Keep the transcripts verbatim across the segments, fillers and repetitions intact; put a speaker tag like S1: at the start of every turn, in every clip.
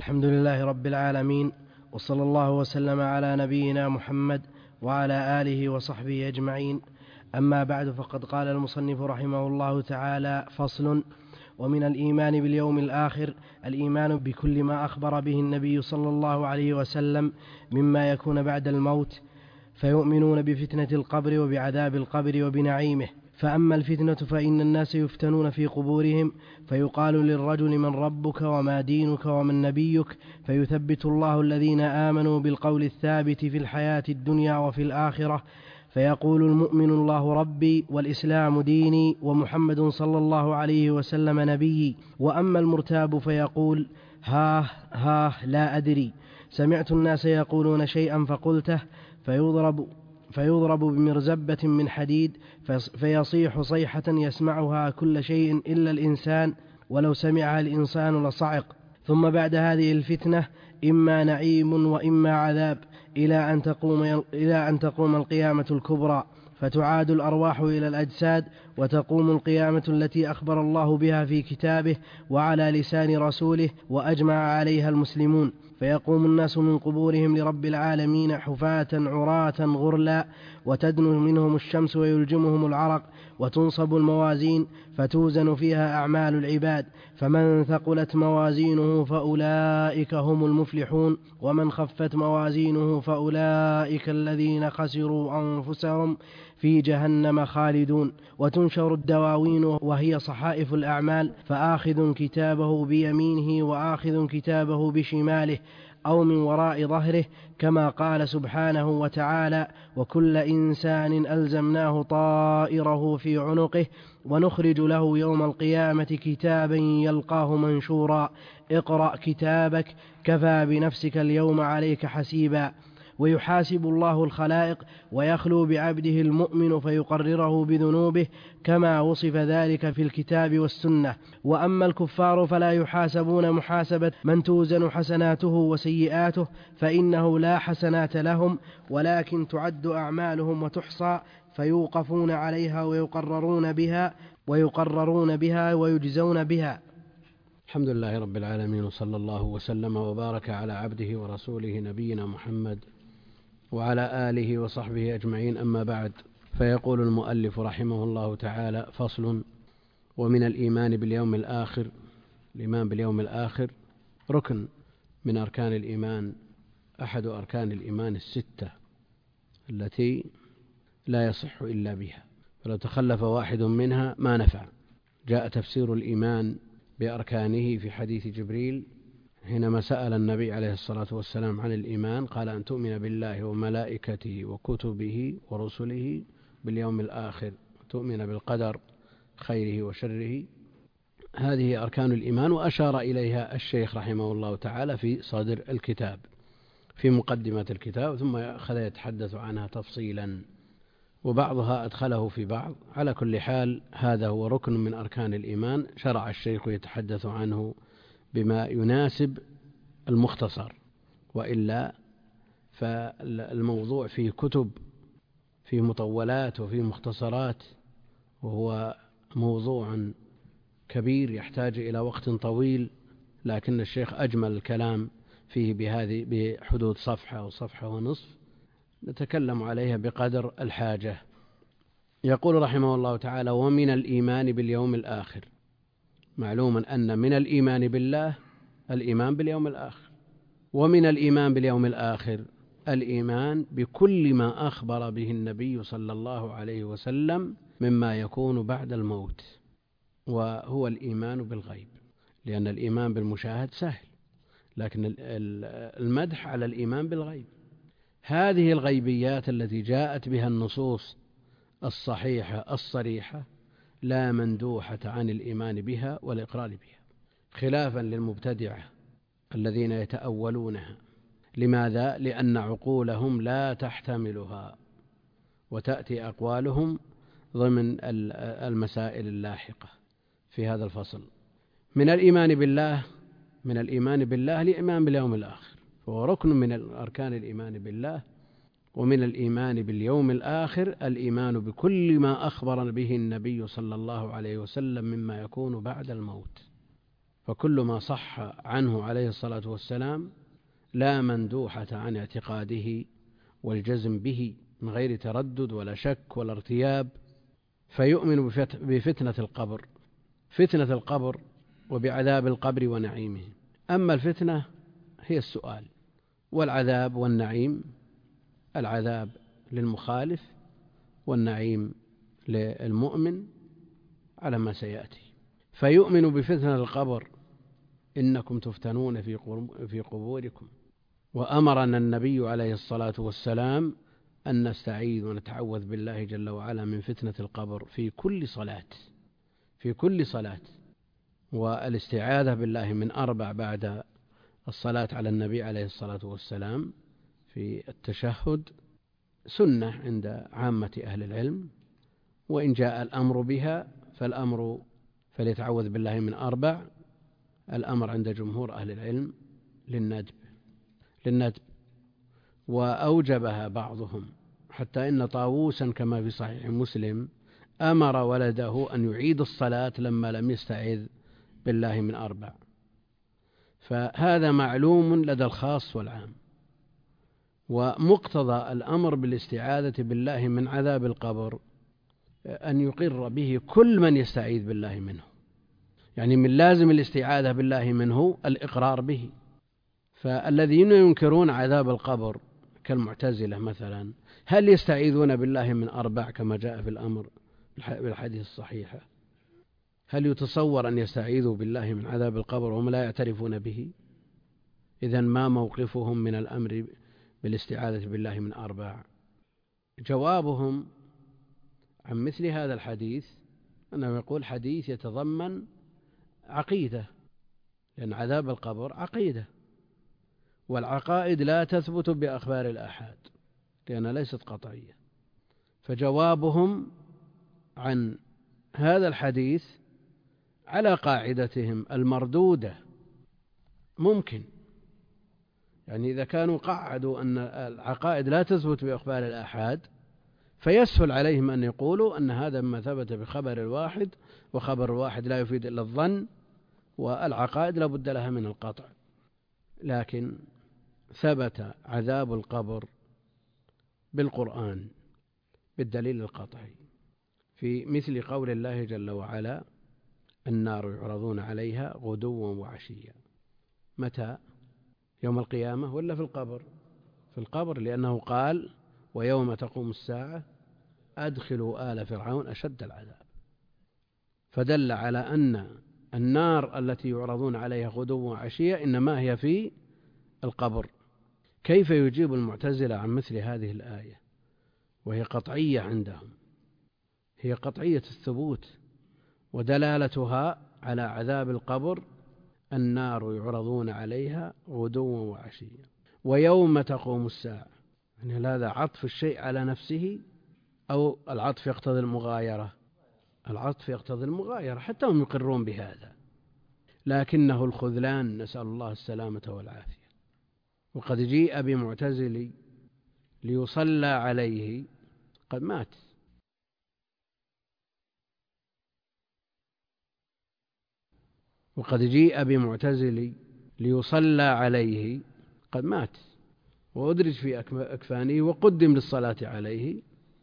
S1: الحمد لله رب العالمين، وصلى الله وسلم على نبينا محمد وعلى آله وصحبه أجمعين. أما بعد، فقد قال المصنف رحمه الله تعالى: فصل. ومن الإيمان باليوم الآخر الإيمان بكل ما أخبر به النبي صلى الله عليه وسلم مما يكون بعد الموت، فيؤمنون بفتنة القبر وبعذاب القبر وبنعيمه. فأما الفتنة فإن الناس يفتنون في قبورهم، فيقال للرجل: من ربك وما دينك ومن نبيك؟ فيثبت الله الذين آمنوا بالقول الثابت في الحياة الدنيا وفي الآخرة، فيقول المؤمن: الله ربي والإسلام ديني ومحمد صلى الله عليه وسلم نبيي. وأما المرتاب فيقول: ها ها لا أدري، سمعت الناس يقولون شيئا فقلته، فيضرب فيضرب بمرزبة من حديد فيصيح صيحة يسمعها كل شيء إلا الإنسان، ولو سمعها الإنسان لصعق. ثم بعد هذه الفتنة إما نعيم وإما عذاب، إلى أن تقوم, إلى أن تقوم القيامة الكبرى، فتعاد الأرواح إلى الأجساد، وتقوم القيامة التي أخبر الله بها في كتابه وعلى لسان رسوله وأجمع عليها المسلمون. فيقوم الناس من قبورهم لرب العالمين حفاة عراة غرلا، وتدنو منهم الشمس ويلجمهم العرق، وتنصب الموازين فتوزن فيها أعمال العباد، فمن ثقلت موازينه فأولئك هم المفلحون، ومن خفت موازينه فأولئك الذين خسروا أنفسهم في جهنم خالدون. وتنشر الدواوين وهي صحائف الأعمال، فآخذ كتابه بيمينه وآخذ كتابه بشماله أو من وراء ظهره، كما قال سبحانه وتعالى: وكل إنسان ألزمناه طائره في عنقه ونخرج له يوم القيامة كتابا يلقاه منشورا، اقرأ كتابك كفى بنفسك اليوم عليك حسيبا. ويحاسب الله الخلائق ويخلو بعبده المؤمن فيقرره بذنوبه، كما وصف ذلك في الكتاب والسنة. وأما الكفار فلا يحاسبون محاسبة من توزن حسناته وسيئاته، فإنه لا حسنات لهم، ولكن تعد أعمالهم وتحصى، فيوقفون عليها ويقررون بها ويقررون بها ويجزون بها.
S2: الحمد لله رب العالمين، وصلى الله وسلم وبارك على عبده ورسوله نبينا محمد وعلى آله وصحبه أجمعين. أما بعد، فيقول المؤلف رحمه الله تعالى: فصل. ومن الإيمان باليوم الآخر الإيمان باليوم الآخر ركن من أركان الإيمان، أحد أركان الإيمان الستة التي لا يصح إلا بها، فلو تخلف واحد منها ما نفع. جاء تفسير الإيمان بأركانه في حديث جبريل حينما سأل النبي عليه الصلاة والسلام عن الإيمان، قال: أن تؤمن بالله وملائكته وكتبه ورسله باليوم الآخر، تؤمن بالقدر خيره وشره. هذه أركان الإيمان، وأشار إليها الشيخ رحمه الله تعالى في صدر الكتاب في مقدمة الكتاب، ثم أخذ يتحدث عنها تفصيلا، وبعضها أدخله في بعض. على كل حال، هذا هو ركن من أركان الإيمان، شرع الشيخ يتحدث عنه بما يناسب المختصر، وإلا فالموضوع فيه كتب، فيه مطولات وفيه مختصرات، وهو موضوع كبير يحتاج إلى وقت طويل، لكن الشيخ أجمل الكلام فيه بهذه بحدود صفحة أو صفحة ونصف، نتكلم عليها بقدر الحاجة. يقول رحمه الله تعالى: ومن الإيمان باليوم الآخر. معلوم أن من الإيمان بالله الإيمان باليوم الآخر، ومن الإيمان باليوم الآخر الإيمان بكل ما أخبر به النبي صلى الله عليه وسلم مما يكون بعد الموت، وهو الإيمان بالغيب، لأن الإيمان بالمشاهد سهل، لكن المدح على الإيمان بالغيب. هذه الغيبيات التي جاءت بها النصوص الصحيحة الصريحة لا مندوحة عن الإيمان بها والإقرار بها، خلافا للمبتدعة الذين يتأولونها. لماذا؟ لأن عقولهم لا تحتملها، وتأتي أقوالهم ضمن المسائل اللاحقة في هذا الفصل. من الإيمان بالله من الإيمان بالله الإيمان باليوم الآخر، فهو ركن من أركان الإيمان بالله. ومن الإيمان باليوم الآخر الإيمان بكل ما أخبر به النبي صلى الله عليه وسلم مما يكون بعد الموت. فكل ما صح عنه عليه الصلاة والسلام لا مندوحة عن اعتقاده والجزم به من غير تردد ولا شك ولا ارتياب، فيؤمن بفتنة القبر فتنة القبر وبعذاب القبر ونعيمه. أما الفتنة هي السؤال، والعذاب والنعيم، العذاب للمخالف والنعيم للمؤمن على ما سيأتي. فيؤمن بفتنة القبر، إنكم تفتنون في قبوركم، وأمرنا النبي عليه الصلاة والسلام أن نستعيذ ونتعوذ بالله جل وعلا من فتنة القبر في كل صلاة في كل صلاة والاستعاذة بالله من أربع بعد الصلاة على النبي عليه الصلاة والسلام في التشهد سنة عند عامة أهل العلم، وإن جاء الأمر بها فالأمر فليتعوذ بالله من أربع. الأمر عند جمهور أهل العلم للندب للندب وأوجبها بعضهم، حتى إن طاووسا كما في صحيح مسلم أمر ولده أن يعيد الصلاة لما لم يستعذ بالله من أربع. فهذا معلوم لدى الخاص والعام. ومقتضى الأمر بالاستعاذة بالله من عذاب القبر أن يقر به كل من يستعيذ بالله منه، يعني من لازم الاستعاذة بالله منه الإقرار به. فالذين ينكرون عذاب القبر كالمعتزلة مثلا، هل يستعيذون بالله من أربع كما جاء في الأمر بالحديث الصحيحة؟ هل يتصور أن يستعيذوا بالله من عذاب القبر وهم لا يعترفون به؟ إذن ما موقفهم من الأمر بالاستعاذة بالله من أربع؟ جوابهم عن مثل هذا الحديث أنه يقول حديث يتضمن عقيدة، لأن عذاب القبر عقيدة، والعقائد لا تثبت بأخبار الآحاد لأنها ليست قطعية. فجوابهم عن هذا الحديث على قاعدتهم المردودة ممكن، يعني إذا كانوا قعدوا أن العقائد لا تثبت بأخبار الآحاد فيسهل عليهم أن يقولوا أن هذا ما ثبت بخبر الواحد، وخبر الواحد لا يفيد إلا الظن، والعقائد لا بد لها من القطع. لكن ثبت عذاب القبر بالقرآن بالدليل القطعي، في مثل قول الله جل وعلا: النار يعرضون عليها غدوا وعشيا. متى؟ يوم القيامة ولا في القبر؟ في القبر، لأنه قال: ويوم تقوم الساعة أدخلوا آل فرعون أشد العذاب. فدل على أن النار التي يعرضون عليها غدوا وعشيا إنما هي في القبر. كيف يجيب المعتزلة عن مثل هذه الآية وهي قطعية عندهم؟ هي قطعية الثبوت، ودلالتها على عذاب القبر: النار يعرضون عليها غدوا وعشيا ويوم تقوم الساعة. يعني هذا عطف الشيء على نفسه أو العطف يقتضي المغايرة؟ العطف يقتضي المغايرة، حتى هم يقرون بهذا، لكنه الخذلان، نسأل الله السلامة والعافية. وقد جيء بمعتزلي ليصلى عليه قد مات، وقد جيء بمعتزلي ليصلى عليه قد مات وأدرج في أكفانه وقدم للصلاة عليه.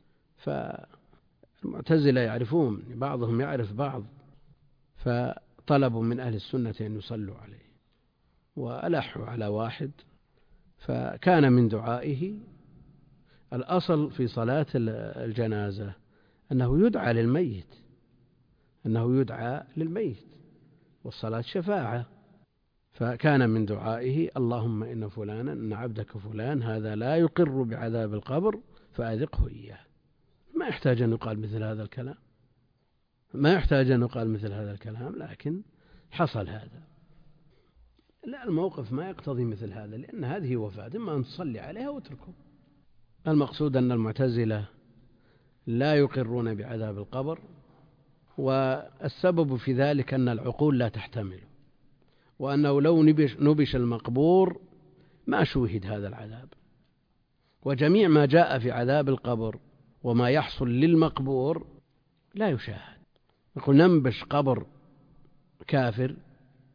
S2: فالمعتزلة يعرفون، بعضهم يعرف بعض، فطلبوا من أهل السنة أن يصلوا عليه وألحوا على واحد. فكان من دعائه الأصل في صلاة الجنازة أنه يدعى للميت أنه يدعى للميت والصلاة شفاعة. فكان من دعائه: اللهم إن فلانا إن عبدك فلان هذا لا يقر بعذاب القبر فأذقه إياه. ما يحتاج أن يقال مثل هذا الكلام ما يحتاج أن يقال مثل هذا الكلام لكن حصل هذا. لا، الموقف ما يقتضي مثل هذا، لأن هذه وفاة، إما أن تصلي عليها واتركه. المقصود أن المعتزلة لا يقرون بعذاب القبر، والسبب في ذلك أن العقول لا تحتمل، وأنه لو نبش, نبش المقبور ما شوهد هذا العذاب. وجميع ما جاء في عذاب القبر وما يحصل للمقبور لا يشاهد. نقول ننبش قبر كافر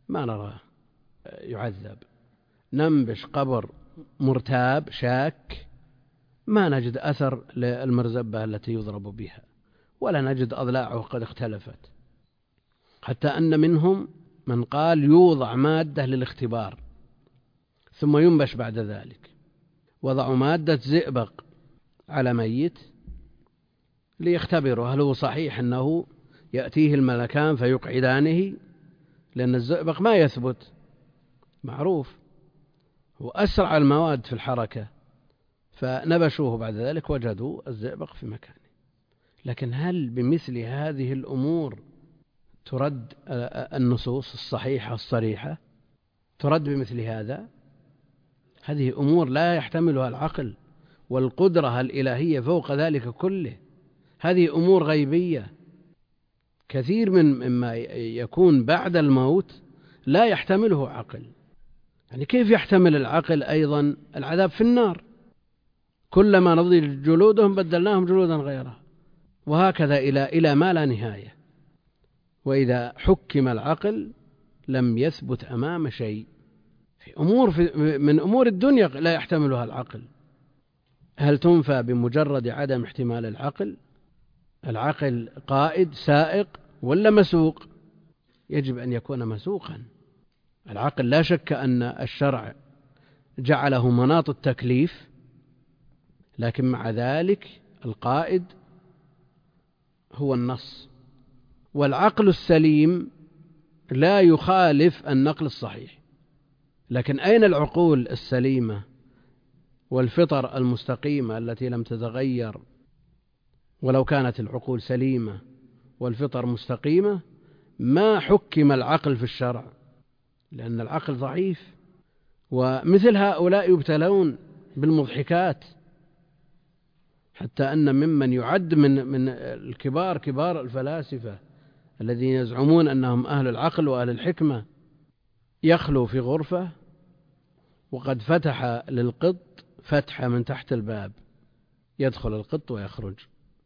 S2: ما نراه يعذب. ننبش قبر مرتاب شاك ما نجد أثر للمرزبة التي يضرب بها، ولا نجد أضلاعه قد اختلفت، حتى أن منهم من قال يوضع مادة للاختبار ثم ينبش بعد ذلك. وضعوا مادة زئبق على ميت ليختبروا هل هو صحيح أنه يأتيه الملكان فيقعدانه، لأن الزئبق ما يثبت معروف، هو أسرع المواد في الحركة، فنبشوه بعد ذلك وجدوا الزئبق في مكانه. لكن هل بمثل هذه الأمور ترد النصوص الصحيحة الصريحة؟ ترد بمثل هذا؟ هذه أمور لا يحتملها العقل، والقدرة الإلهية فوق ذلك كله. هذه أمور غيبية. كثير من مما يكون بعد الموت لا يحتمله عقل. يعني كيف يحتمل العقل أيضا العذاب في النار؟ كلما نضجت جلودهم بدلناهم جلودا غيرها، وهكذا إلى إلى ما لا نهاية. وإذا حكم العقل لم يثبت أمام شيء. في أمور في من أمور الدنيا لا يحتملها العقل. هل تنفى بمجرد عدم احتمال العقل؟ العقل قائد سائق ولا مسوق؟ يجب أن يكون مسوقا. العقل لا شك أن الشرع جعله مناط التكليف، لكن مع ذلك القائد هو النص، والعقل السليم لا يخالف النقل الصحيح. لكن أين العقول السليمة والفطر المستقيمة التي لم تتغير؟ ولو كانت العقول سليمة والفطر مستقيمة ما حكم العقل في الشرع، لأن العقل ضعيف. ومثل هؤلاء يبتلون بالمضحكات، حتى أن ممن يعد من من الكبار كبار الفلاسفة الذين يزعمون أنهم أهل العقل وأهل الحكمة يخلو في غرفة وقد فتح للقط فتحة من تحت الباب، يدخل القط ويخرج،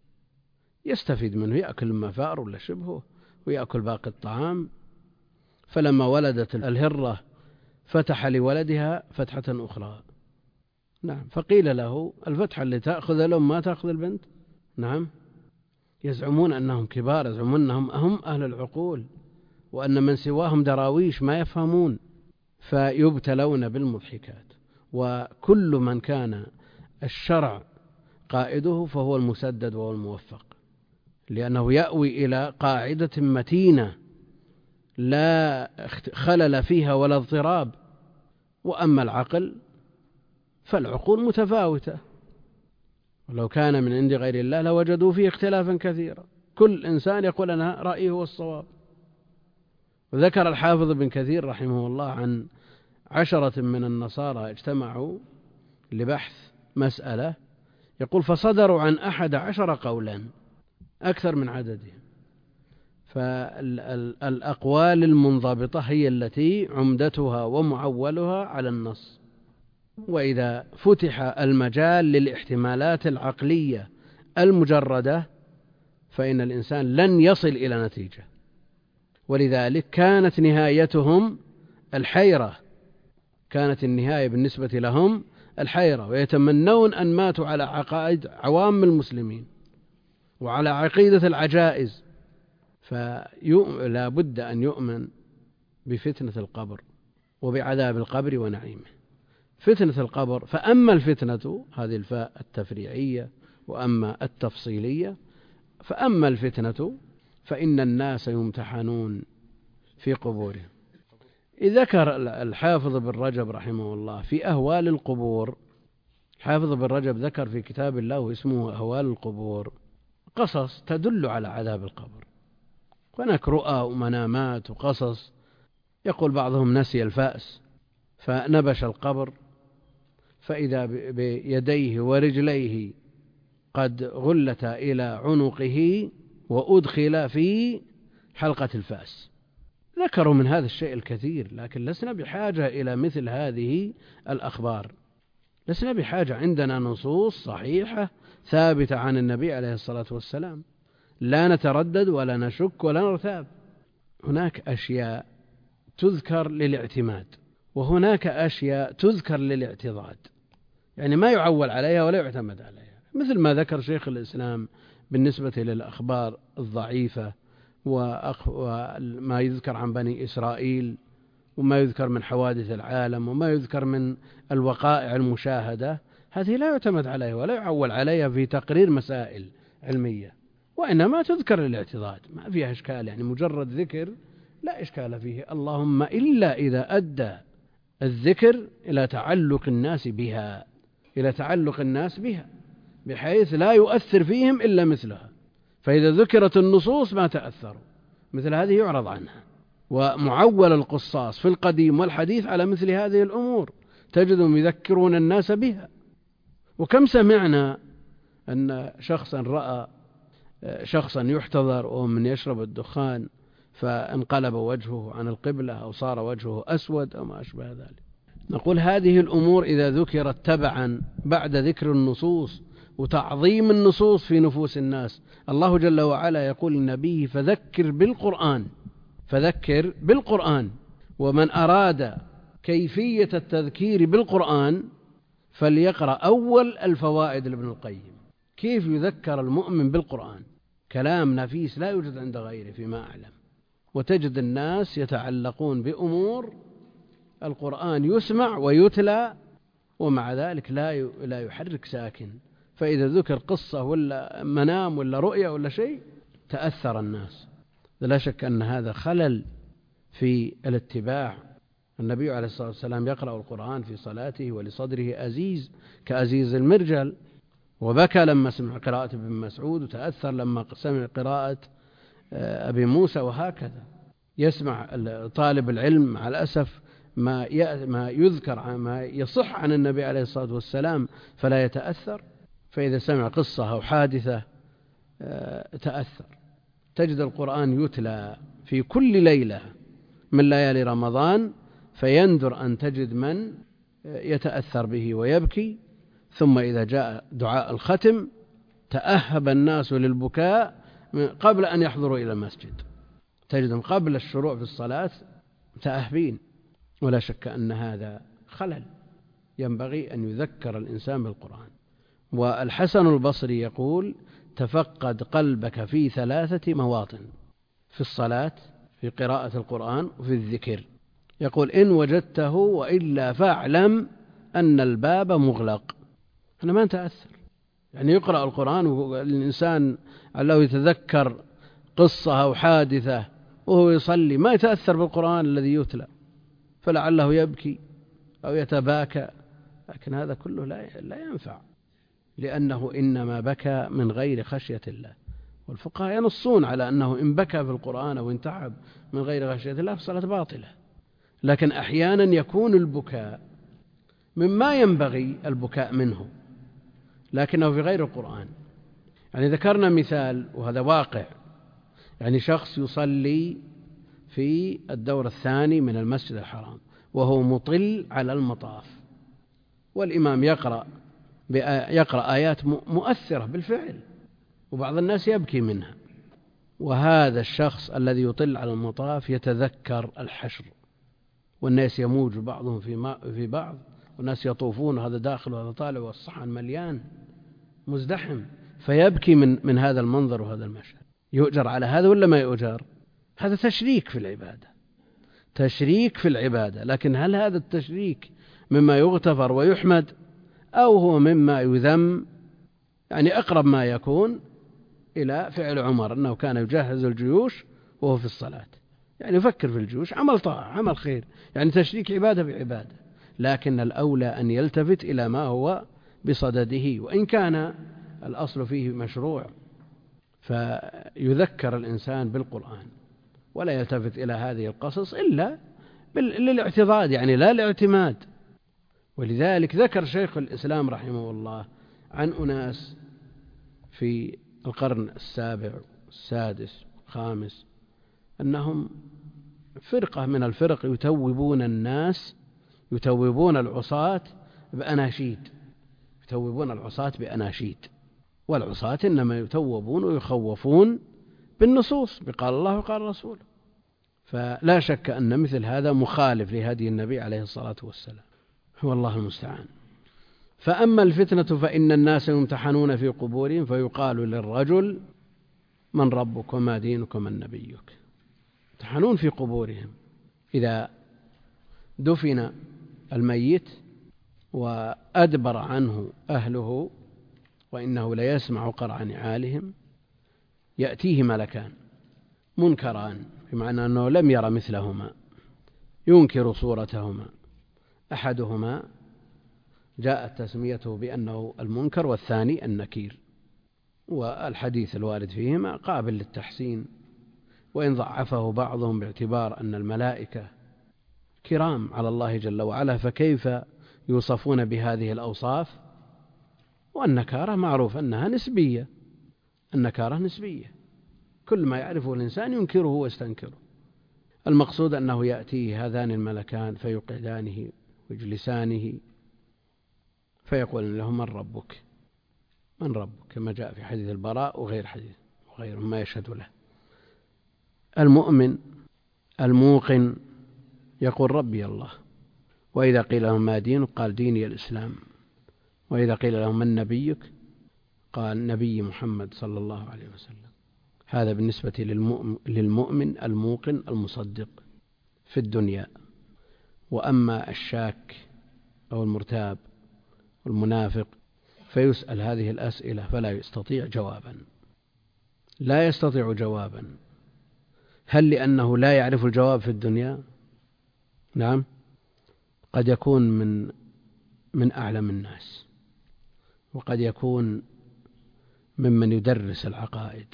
S2: يستفيد منه، يأكل المفار ولا شبهه ويأكل باقي الطعام. فلما ولدت الهرة فتح لولدها فتحة أخرى. نعم، فقيل له الفتحة اللي تأخذ الأم ما تأخذ البنت. نعم، يزعمون أنهم كبار، يزعمون أنهم هم أهل العقول، وأن من سواهم دراويش ما يفهمون، فيبتلون بالمضحكات. وكل من كان الشرع قائده فهو المسدد وهو الموفق، لأنه يأوي إلى قاعدة متينة لا خلل فيها ولا اضطراب. وأما العقل فالعقول متفاوتة، ولو كان من عند غير الله لوجدوا فيه اختلافا كثيرا. كل إنسان يقول أنا رأيه هو الصواب. وذكر الحافظ ابن كثير رحمه الله عن عشرة من النصارى اجتمعوا لبحث مسألة، يقول فصدروا عن أحد عشر قولا، أكثر من عددهم. فالأقوال المنضبطة هي التي عمدتها ومعولها على النص. وإذا فتح المجال للاحتمالات العقلية المجردة فإن الإنسان لن يصل إلى نتيجة. ولذلك كانت نهايتهم الحيرة، كانت النهاية بالنسبة لهم الحيرة، ويتمنون أن ماتوا على عقائد عوام المسلمين وعلى عقيدة العجائز. فلا بد أن يؤمن بفتنة القبر وبعذاب القبر ونعيمه. فتنة القبر، فأما الفتنة هذه الفاء التفريعية وأما التفصيلية، فأما الفتنة فإن الناس يمتحنون في قبورهم. ذكر الحافظ بن رجب رحمه الله في أهوال القبور، حافظ بن رجب ذكر في كتاب الله اسمه أهوال القبور قصص تدل على عذاب القبر، هناك رؤى ومنامات وقصص. يقول بعضهم نسي الفأس فنبش القبر فإذا بيديه ورجليه قد غلت إلى عنقه وأدخل في حلقة الفأس. ذكروا من هذا الشيء الكثير، لكن لسنا بحاجة إلى مثل هذه الأخبار. لسنا بحاجة، عندنا نصوص صحيحة ثابتة عن النبي عليه الصلاة والسلام، لا نتردد ولا نشك ولا نرتاب. هناك أشياء تذكر للاعتماد، وهناك أشياء تذكر للاعتضاد، يعني ما يعول عليها ولا يعتمد عليها، مثل ما ذكر شيخ الإسلام بالنسبة للأخبار الضعيفة وما يذكر عن بني إسرائيل، وما يذكر من حوادث العالم، وما يذكر من الوقائع المشاهدة، هذه لا يعتمد عليها ولا يعول عليها في تقرير مسائل علمية، وإنما تذكر للاعتضاد، ما فيها إشكال، يعني مجرد ذكر لا إشكال فيه، اللهم إلا إذا أدى الذكر إلى تعلق الناس بها إلى تعلق الناس بها بحيث لا يؤثر فيهم إلا مثلها، فإذا ذكرت النصوص ما تأثروا، مثل هذه يعرض عنها. ومعول القصاص في القديم والحديث على مثل هذه الأمور تجدهم يذكرون الناس بها. وكم سمعنا أن شخصا رأى شخصا يحتضر ومن يشرب الدخان فانقلب وجهه عن القبلة أو صار وجهه أسود أو ما أشبه ذلك. نقول هذه الأمور إذا ذكرت تبعا بعد ذكر النصوص وتعظيم النصوص في نفوس الناس، الله جل وعلا يقول للنبي فذكر بالقرآن فذكر بالقرآن، ومن أراد كيفية التذكير بالقرآن فليقرأ أول الفوائد لابن القيم، كيف يذكر المؤمن بالقرآن، كلام نفيس لا يوجد عند غيره فيما أعلم. وتجد الناس يتعلقون بأمور القرآن يسمع ويتلى ومع ذلك لا لا يحرك ساكن، فإذا ذكر قصة ولا منام ولا رؤية ولا شيء تأثر الناس. لا شك أن هذا خلل في الاتباع. النبي عليه الصلاة والسلام يقرأ القرآن في صلاته ولصدره أزيز كأزيز المرجل، وبكى لما سمع قراءة ابن مسعود، وتأثر لما سمع قراءة أبي موسى، وهكذا يسمع طالب العلم مع الأسف ما ما يذكر ما يصح عن النبي عليه الصلاة والسلام فلا يتأثر، فإذا سمع قصة أو حادثة تأثر. تجد القرآن يتلى في كل ليلة من ليالي رمضان، فيندر أن تجد من يتأثر به ويبكي، ثم إذا جاء دعاء الختم تأهب الناس للبكاء قبل أن يحضروا إلى المسجد، تجدهم قبل الشروع في الصلاة تأهبين. ولا شك أن هذا خلل، ينبغي أن يذكر الإنسان بالقرآن. والحسن البصري يقول تفقد قلبك في ثلاثة مواطن: في الصلاة، في قراءة القرآن، وفي الذكر. يقول إن وجدته وإلا فاعلم أن الباب مغلق. أنا ما نتأثر، يعني يقرأ القرآن والإنسان لو يتذكر قصة أو حادثة وهو يصلي ما يتأثر بالقرآن الذي يتلى، فلعله يبكي أو يتباكى، لكن هذا كله لا ينفع، لأنه إنما بكى من غير خشية الله. والفقهاء ينصون على أنه إن بكى في القرآن أو انتعب من غير خشية الله فالصلاة باطلة، لكن أحيانا يكون البكاء مما ينبغي البكاء منه لكنه في غير القرآن. يعني ذكرنا مثال وهذا واقع، يعني شخص يصلي في الدور الثاني من المسجد الحرام وهو مطل على المطاف، والإمام يقرأ يقرأ آيات مؤثرة بالفعل وبعض الناس يبكي منها، وهذا الشخص الذي يطل على المطاف يتذكر الحشر والناس يموج بعضهم في بعض والناس يطوفون، هذا داخل وهذا طالع والصحن مليان مزدحم، فيبكي من من هذا المنظر وهذا المشهد. يؤجر على هذا ولا ما يؤجر؟ هذا تشريك في العبادة، تشريك في العبادة. لكن هل هذا التشريك مما يغتفر ويحمد أو هو مما يذم؟ يعني أقرب ما يكون إلى فعل عمر أنه كان يجهز الجيوش وهو في الصلاة، يعني يفكر في الجيوش، عمل طاعة عمل خير، يعني تشريك عبادة بعبادة. لكن الأولى أن يلتفت إلى ما هو بصدده، وإن كان الأصل فيه مشروع، فيذكر الإنسان بالقرآن ولا يلتفت إلى هذه القصص إلا للاعتضاد، يعني لا الاعتماد. ولذلك ذكر شيخ الإسلام رحمه الله عن أناس في القرن السابع السادس الخامس أنهم فرقة من الفرق يتوبون الناس، يتوبون العصاة بأناشيد، يتوبون العصاة بأناشيد، والعصاة إنما يتوبون ويخوفون بالنصوص، بقال الله وقال رسوله. فلا شك أن مثل هذا مخالف لهدي النبي عليه الصلاة والسلام، والله المستعان. فأما الفتنة فإن الناس يمتحنون في قبورهم فيقال للرجل من ربك وما دينك ومن نبيك. يمتحنون في قبورهم، إذا دفن الميت وأدبر عنه أهله وإنه ليسمع قرع نعالهم يأتيه ملكان منكران، بمعنى أنه لم ير مثلهما، ينكر صورتهما. أحدهما جاءت تسميته بأنه المنكر والثاني النكير، والحديث الوارد فيهما قابل للتحسين، وإن ضعفه بعضهم باعتبار أن الملائكة كرام على الله جل وعلا، فكيف يوصفون بهذه الأوصاف؟ والنكارة معروف أنها نسبية، النكارة نسبية، كل ما يعرفه الإنسان ينكره ويستنكره. المقصود أنه يأتيه هذان الملكان فيقعدانه ويجلسانه فيقول له من ربك من ربك، كما جاء في حديث البراء وغير حديث وغير ما يشهد له. المؤمن الموقن يقول ربي الله، وإذا قيل لهم ما دينك قال ديني الإسلام، وإذا قيل لهم من نبيك قال نبي محمد صلى الله عليه وسلم. هذا بالنسبة للمؤمن الموقن المصدق في الدنيا. وأما الشاك أو المرتاب والمنافق فيسأل هذه الأسئلة فلا يستطيع جوابا، لا يستطيع جوابا. هل لأنه لا يعرف الجواب في الدنيا؟ نعم، قد يكون من من أعلم الناس، وقد يكون ممن يدرس العقائد،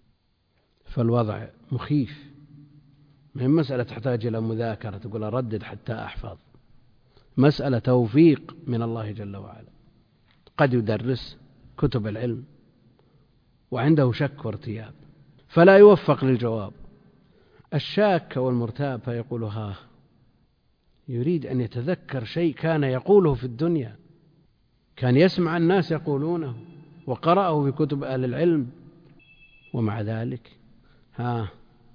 S2: فالوضع مخيف، من مسألة تحتاج إلى مذاكرة تقول أردد حتى أحفظ، مسألة توفيق من الله جل وعلا. قد يدرس كتب العلم وعنده شك وارتياب فلا يوفق للجواب. الشاك والمرتاب فيقول ها، يريد أن يتذكر شيء كان يقوله في الدنيا، كان يسمع الناس يقولونه وقرأه في كتب أهل العلم، ومع ذلك ها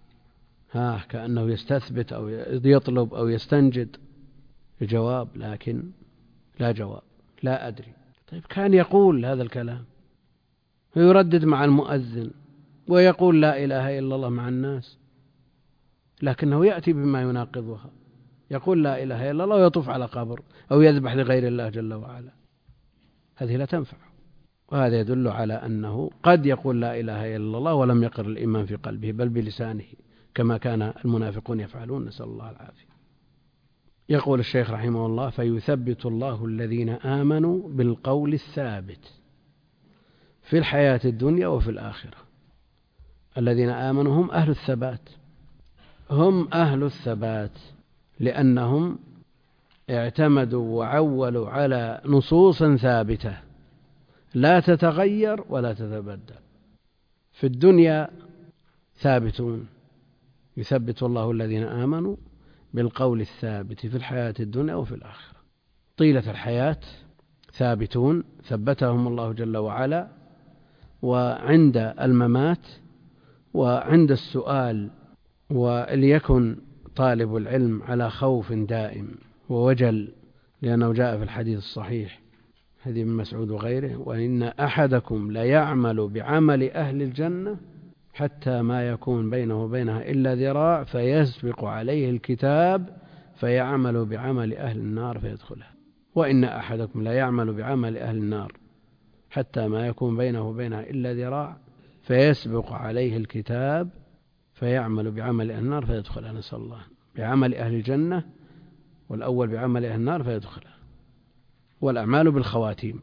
S2: ها كأنه يستثبت أو يطلب أو يستنجد الجواب، لكن لا جواب، لا أدري. طيب كان يقول هذا الكلام ويردد مع المؤذن ويقول لا إله إلا الله مع الناس، لكنه يأتي بما يناقضها، يقول لا إله إلا الله ويطوف على قبر أو يذبح لغير الله جل وعلا. هذه لا تنفع، وهذا يدل على أنه قد يقول لا إله إلا الله ولم يقر الإيمان في قلبه بل بلسانه، كما كان المنافقون يفعلون، نسأل الله العافية. يقول الشيخ رحمه الله فيثبت الله الذين آمنوا بالقول الثابت في الحياة الدنيا وفي الآخرة. الذين آمنوا هم أهل الثبات، هم أهل الثبات لأنهم اعتمدوا وعولوا على نصوص ثابتة لا تتغير ولا تتبدل. في الدنيا ثابتون، يثبت الله الذين آمنوا بالقول الثابت في الحياة الدنيا وفي الآخرة. طيلة الحياة ثابتون ثبتهم الله جل وعلا، وعند الممات وعند السؤال، وليكن طالب العلم على خوف دائم ووجل، لأنه جاء في الحديث الصحيح حديث ابن مسعود وغيره: وإن أحدكم ليعمل بعمل أهل الجنة حتى ما يكون بينه وبينها إلا ذراع فيسبق عليه الكتاب فيعمل بعمل أهل النار فيدخلها. وإن أحدكم ليعمل بعمل أهل النار حتى ما يكون بينه وبينها إلا ذراع فيسبق عليه الكتاب فيعمل بعمل أهل النار فيدخلها. نسأل الله بعمل أهل الجنة، والأول بعمل أهل النار فيدخلها، والأعمال بالخواتيم.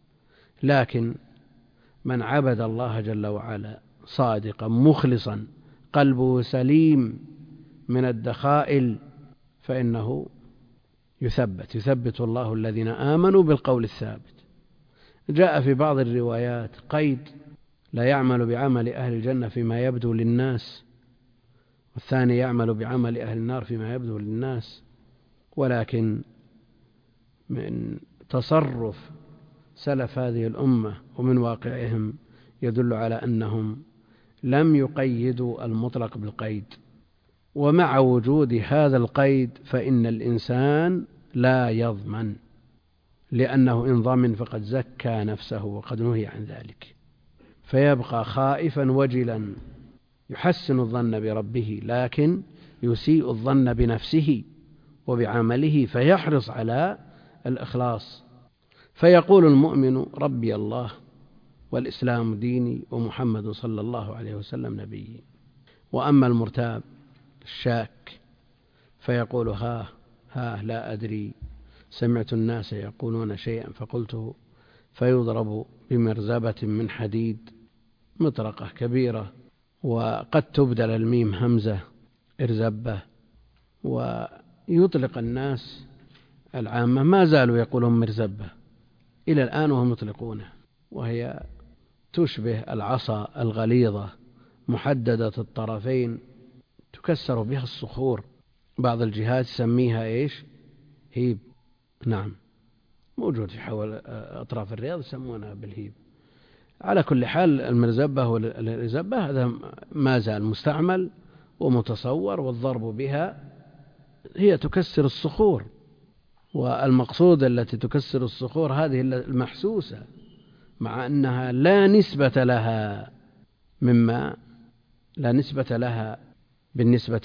S2: لكن من عبد الله جل وعلا صادقا مخلصا قلبه سليم من الدخائل فإنه يثبت يثبت الله الذين آمنوا بالقول الثابت. جاء في بعض الروايات قيد: لا يعمل بعمل أهل الجنة فيما يبدو للناس، والثاني يعمل بعمل أهل النار فيما يبدو للناس. ولكن من تصرف سلف هذه الأمة ومن واقعهم يدل على أنهم لم يقيدوا المطلق بالقيد، ومع وجود هذا القيد فإن الإنسان لا يضمن، لأنه إن ضمن فقد زكى نفسه وقد نهي عن ذلك، فيبقى خائفا وجلا يحسن الظن بربه لكن يسيء الظن بنفسه وبعمله، فيحرص على الإخلاص، فيقول المؤمن ربي الله والإسلام ديني ومحمد صلى الله عليه وسلم نبيي. وأما المرتاب الشاك فيقول ها ها لا أدري، سمعت الناس يقولون شيئا فقلته، فيضرب بمرزبة من حديد مطرقة كبيرة، وقد تبدل الميم همزة إرزبة، ويطلق الناس العامة ما زالوا يقولون مرزبة إلى الآن وهم يطلقونه، وهي تشبه العصا الغليظة محددة الطرفين تكسر بها الصخور، بعض الجهات يسميها إيش؟ هيب. نعم، موجود في حول أطراف الرياض يسمونها بالهيب. على كل حال المرزبة والرزبة هذا ما زال مستعمل ومتصور، والضرب بها هي تكسر الصخور، والمقصود التي تكسر الصخور هذه المحسوسة، مع أنها لا نسبة لها مما لا نسبة لها بالنسبة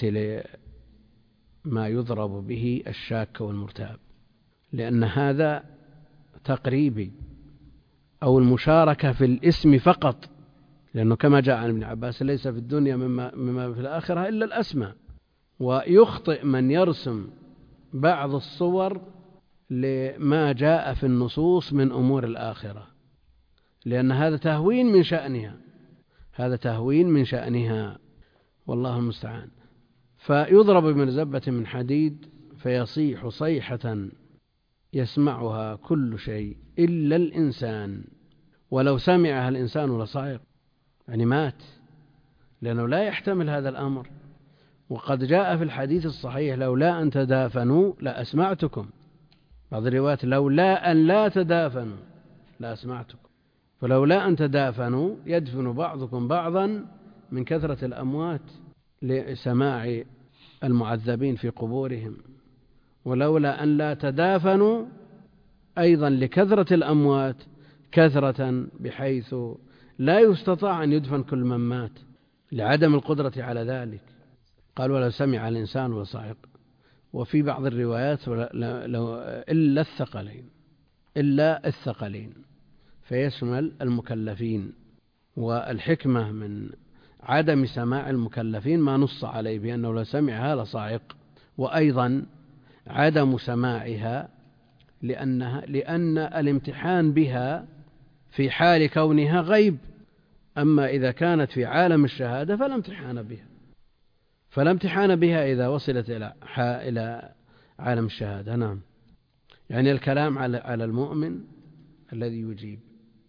S2: لما يضرب به الشاك والمرتاب، لأن هذا تقريبي أو المشاركة في الاسم فقط، لأنه كما جاء عن ابن عباس ليس في الدنيا مما, مما في الآخرة إلا الأسماء. ويخطئ من يرسم بعض الصور لما جاء في النصوص من أمور الآخرة، لأن هذا تهوين من شأنها، هذا تهوين من شأنها والله المستعان. فيضرب بمرزبة من حديد فيصيح صيحة يسمعها كل شيء إلا الإنسان، ولو سمعها الإنسان لصعق، يعني مات، لأنه لا يحتمل هذا الأمر. وقد جاء في الحديث الصحيح لولا أن تدافنوا لأسمعتكم، بعض الروايات لولا أن لا تدافنوا لأسمعتكم، فلولا أن تدافنوا يدفن بعضكم بعضا من كثرة الأموات لسماع المعذبين في قبورهم، ولولا أن لا تدافنوا أيضا لكثرة الأموات كثرة بحيث لا يستطاع أن يدفن كل من مات لعدم القدرة على ذلك. قال ولو سمع الإنسان وصعق. وفي بعض الروايات لو إلا الثقلين إلا الثقلين فيشمل المكلفين. والحكمة من عدم سماع المكلفين ما نص عليه بأنه لو سمعها لصاعق، وأيضا عدم سماعها لأنها لأن الامتحان بها في حال كونها غيب، أما إذا كانت في عالم الشهادة فلا امتحان بها فلا امتحان بها إذا وصلت إلى إلى عالم الشهادة. نعم، يعني الكلام على على المؤمن الذي يجيب،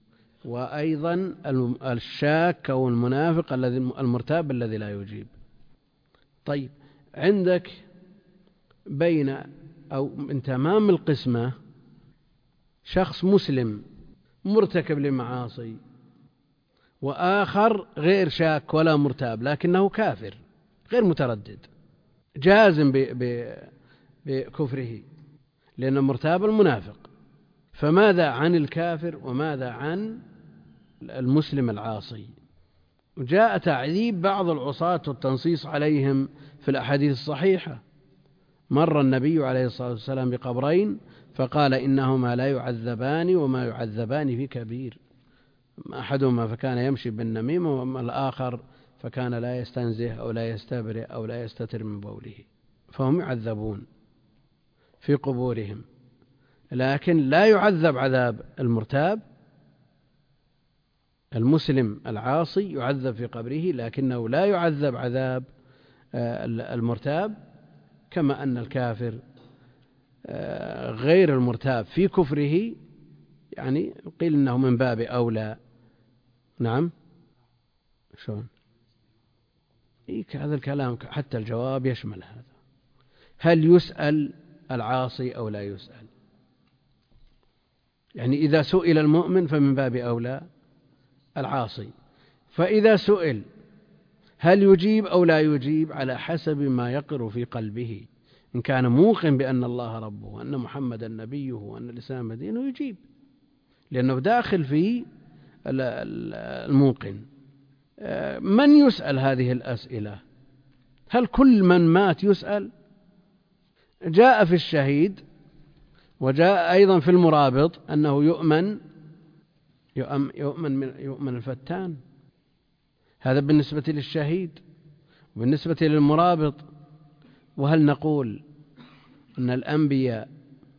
S2: وأيضا الشاك أو المنافق الذي المرتاب الذي لا يجيب. طيب، عندك بين أو من تمام القسمة شخص مسلم مرتكب لمعاصي، وآخر غير شاك ولا مرتاب لكنه كافر غير متردد جازم بكفره، لأن المرتاب المنافق. فماذا عن الكافر وماذا عن المسلم العاصي؟ وجاء تعذيب بعض العصاة والتنصيص عليهم في الأحاديث الصحيحة. مر النبي عليه الصلاة والسلام بقبرين فقال إنهما لا يعذبان وما يعذبان في كبير، أحدهما فكان يمشي بالنميمة، وأما الآخر فكان لا يستنزه أو لا يستبرئ أو لا يستتر من بوله، فهم يعذبون في قبورهم، لكن لا يعذب عذاب المرتاب. المسلم العاصي يعذب في قبره لكنه لا يعذب عذاب المرتاب، كما أن الكافر غير المرتاب في كفره يعني قيل إنه من باب أولى. نعم، شلون؟ إيه هذا الكلام حتى الجواب يشمل هذا. هل يسأل العاصي أو لا يسأل؟ يعني إذا سئل المؤمن فمن باب أولى العاصي، فإذا سئل هل يجيب أو لا يجيب على حسب ما يقر في قلبه. إن كان موقن بأن الله ربه وأن محمدا نبيه وأن الإسلام دينه يجيب، لأنه داخل في الموقن. من يسأل هذه الأسئلة؟ هل كل من مات يسأل؟ جاء في الشهيد وجاء أيضا في المرابط أنه يؤمن يؤمن من يؤمن الفتان. هذا بالنسبة للشهيد. وبالنسبة للمرابط، وهل نقول أن الأنبياء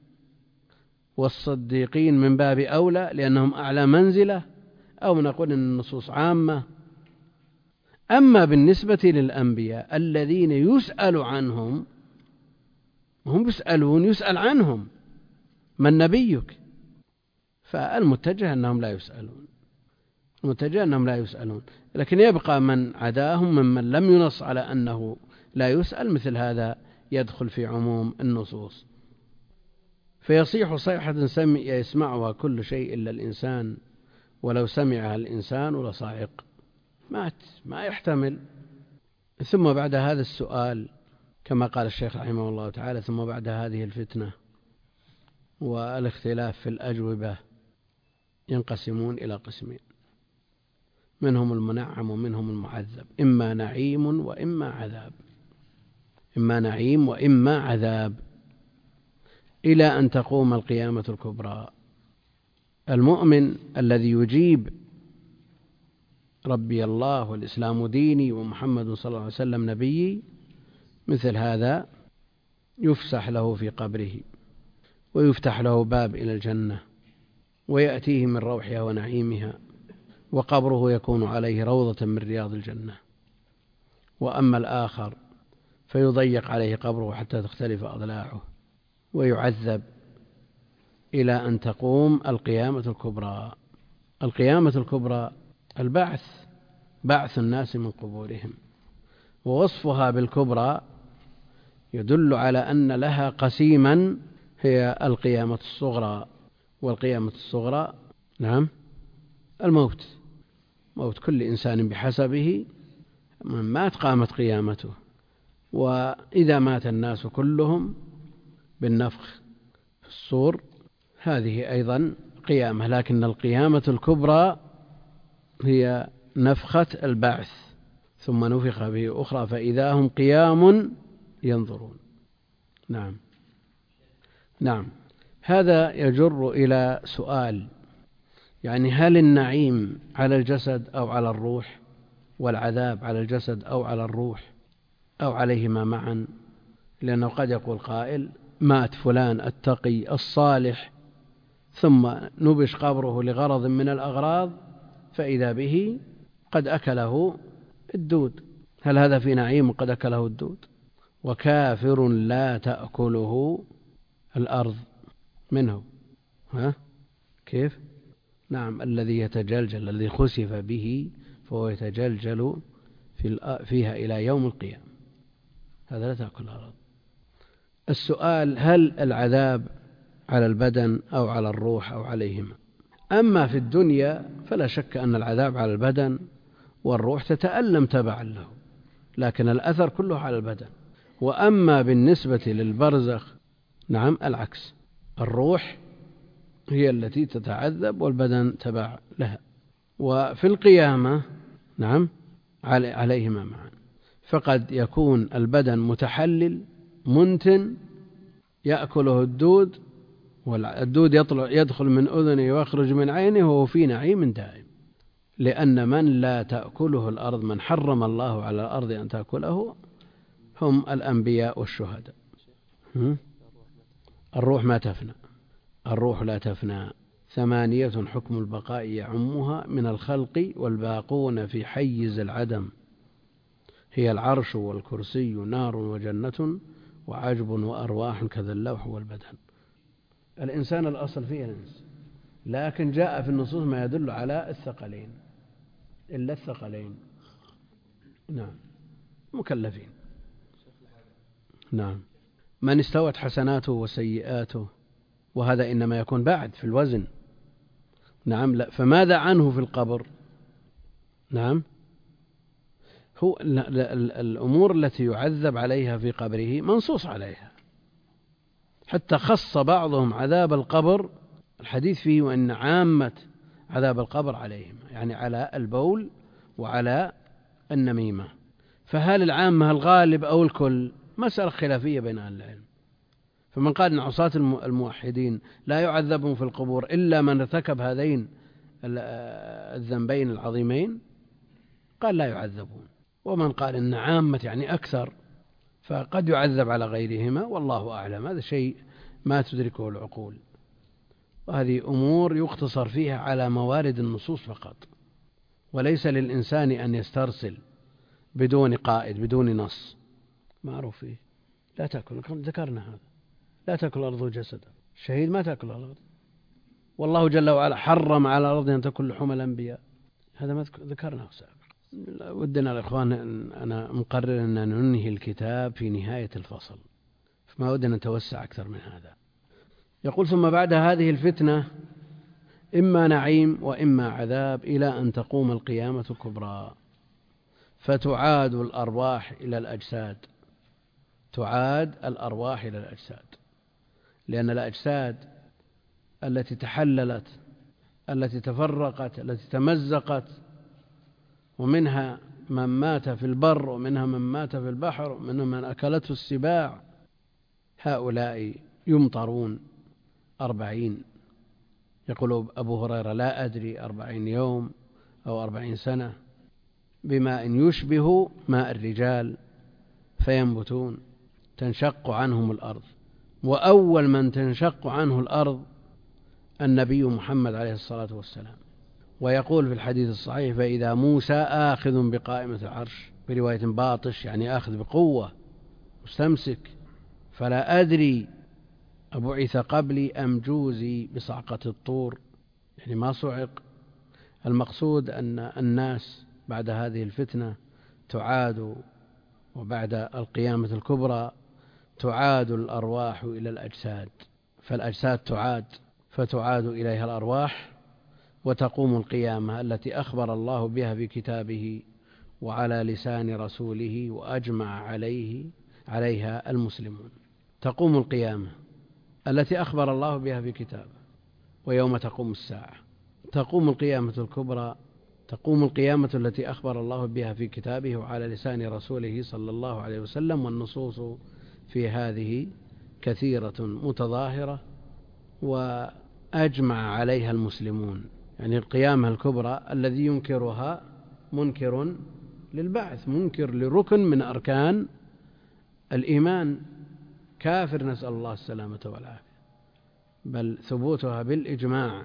S2: والصديقين من باب أولى لأنهم أعلى منزلة، أو نقول أن النصوص عامة؟ أما بالنسبة للأنبياء الذين يسأل عنهم، هم يسألون يسأل عنهم من نبيك، فالمتجه أنهم لا يسألون، المتجه أنهم لا يسألون. لكن يبقى من عداهم ممن لم ينص على أنه لا يسأل، مثل هذا يدخل في عموم النصوص. فيصيح صيحة سمع يسمعها كل شيء إلا الإنسان، ولو سمعها الإنسان لصعق. مات، ما يحتمل. ثم بعد هذا السؤال كما قال الشيخ رحمه الله تعالى: ثم بعد هذه الفتنة والاختلاف في الأجوبة ينقسمون إلى قسمين: منهم المنعم ومنهم المعذب، إما نعيم وإما عذاب، إما نعيم وإما عذاب، إلى أن تقوم القيامة الكبرى. المؤمن الذي يجيب ربي الله والإسلام ديني ومحمد صلى الله عليه وسلم نبيي، مثل هذا يفسح له في قبره ويفتح له باب إلى الجنة ويأتيه من روحها ونعيمها، وقبره يكون عليه روضة من رياض الجنة. وأما الآخر فيضيق عليه قبره حتى تختلف أضلاعه ويعذب إلى أن تقوم القيامة الكبرى. القيامة الكبرى البعث، بعث الناس من قبورهم. ووصفها بالكبرى يدل على أن لها قسيما هي القيامة الصغرى. والقيامة الصغرى نعم الموت، موت كل إنسان بحسبه، من مات قامت قيامته. وإذا مات الناس كلهم بالنفخ في الصور، هذه أيضا قيامة. لكن القيامة الكبرى هي نفخة البعث، ثم نفخ به أخرى فإذا هم قيام ينظرون. نعم نعم هذا يجر إلى سؤال، يعني هل النعيم على الجسد أو على الروح، والعذاب على الجسد أو على الروح، أو عليهما معا؟ لأنه قد يقول قائل: مات فلان التقي الصالح ثم نبش قبره لغرض من الأغراض فإذا به قد أكله الدود، هل هذا في نعيم قد أكله الدود؟ وكافر لا تأكله الأرض منه، ها كيف؟ نعم، الذي يتجلجل، الذي خسف به فهو يتجلجل في فيها إلى يوم القيامة، هذا لا تأكل الأرض. السؤال: هل العذاب على البدن أو على الروح أو عليهما؟ أما في الدنيا فلا شك أن العذاب على البدن، والروح تتألم تبعا له، لكن الأثر كله على البدن. وأما بالنسبة للبرزخ نعم العكس، الروح هي التي تتعذب والبدن تبع لها. وفي القيامة نعم عليهما معا، فقد يكون البدن متحلل منتن يأكله الدود، والدود يطلع يدخل من أذنه ويخرج من عينه وهو في نعيم دائم، لأن من لا تأكله الأرض، من حرم الله على الأرض أن تأكله، هم الأنبياء والشهداء. الروح ما تفنى، الروح لا تفنى. ثمانية حكم البقاء يعمها من الخلق والباقون في حيز العدم، هي العرش والكرسي نار وجنة وعجب وأرواح كذا اللوح والبدن. الإنسان الأصل فيه الإنس، لكن جاء في النصوص ما يدل على الثقلين، إلا الثقلين نعم مكلفين. نعم، من استوت حسناته وسيئاته، وهذا إنما يكون بعد في الوزن. نعم، لا، فماذا عنه في القبر؟ نعم، هو الأمور التي يعذب عليها في قبره منصوص عليها، حتى خص بعضهم عذاب القبر الحديث فيه وأن عامة عذاب القبر عليهم، يعني على البول وعلى النميمة. فهل العامة الغالب أو الكل؟ مسألة خلافية بين أهل العلم. فمن قال أن عصاة الموحدين لا يعذبون في القبور إلا من ارتكب هذين الذنبين العظيمين قال لا يعذبون، ومن قال إن عامة يعني أكثر فقد يعذب على غيرهما، والله أعلم. هذا شيء ما تدركه العقول، وهذه أمور يقتصر فيها على موارد النصوص فقط، وليس للإنسان أن يسترسل بدون قائد بدون نص. معروف فيه لا تأكل، ذكرنا هذا، لا تأكل الأرض جسدا، الشهيد ما تأكل الأرض، والله جل وعلا حرم على الأرض أن تأكل لحوم الأنبياء، هذا ما ذكرناه سابقا. ودنا الإخوان، أنا مقرر أن ننهي الكتاب في نهاية الفصل، فما ودنا نتوسع أكثر من هذا. يقول ثم بعد هذه الفتنة إما نعيم وإما عذاب إلى أن تقوم القيامة الكبرى، فتعاد الأرواح إلى الأجساد، تعاد الأرواح إلى الأجساد، لأن الأجساد التي تحللت، التي تفرقت، التي تمزقت، ومنها من مات في البر ومنها من مات في البحر ومنها من أكلته السباع، هؤلاء يمطرون أربعين، يقول أبو هريرة لا أدري أربعين يوم أو أربعين سنة، بماء يشبه ماء الرجال فينبتون، تنشق عنهم الأرض. وأول من تنشق عنه الأرض النبي محمد عليه الصلاة والسلام، ويقول في الحديث الصحيح فإذا موسى آخذ بقائمة العرش، في رواية باطش يعني آخذ بقوة مستمسك، فلا أدري أبعث قبلي أم جوزي بصعقة الطور، يعني ما صعق. المقصود أن الناس بعد هذه الفتنة تعاد، وبعد القيامة الكبرى تعاد الأرواح إلى الأجساد، فالأجساد تعاد فتعاد إليها الأرواح، وتقوم القيامة التي أخبر الله بها في كتابه وعلى لسان رسوله وأجمع عليه عليها المسلمون. تقوم القيامة التي أخبر الله بها في كتابه، ويوم تقوم الساعة تقوم القيامة الكبرى، تقوم القيامة التي أخبر الله بها في كتابه وعلى لسان رسوله صلى الله عليه وسلم. والنصوص في هذه كثيرة متظاهرة وأجمع عليها المسلمون، يعني القيامة الكبرى الذي ينكرها منكر للبعث، منكر لركن من أركان الإيمان، كافر، نسأل الله السلامة والعافية، بل ثبوتها بالإجماع.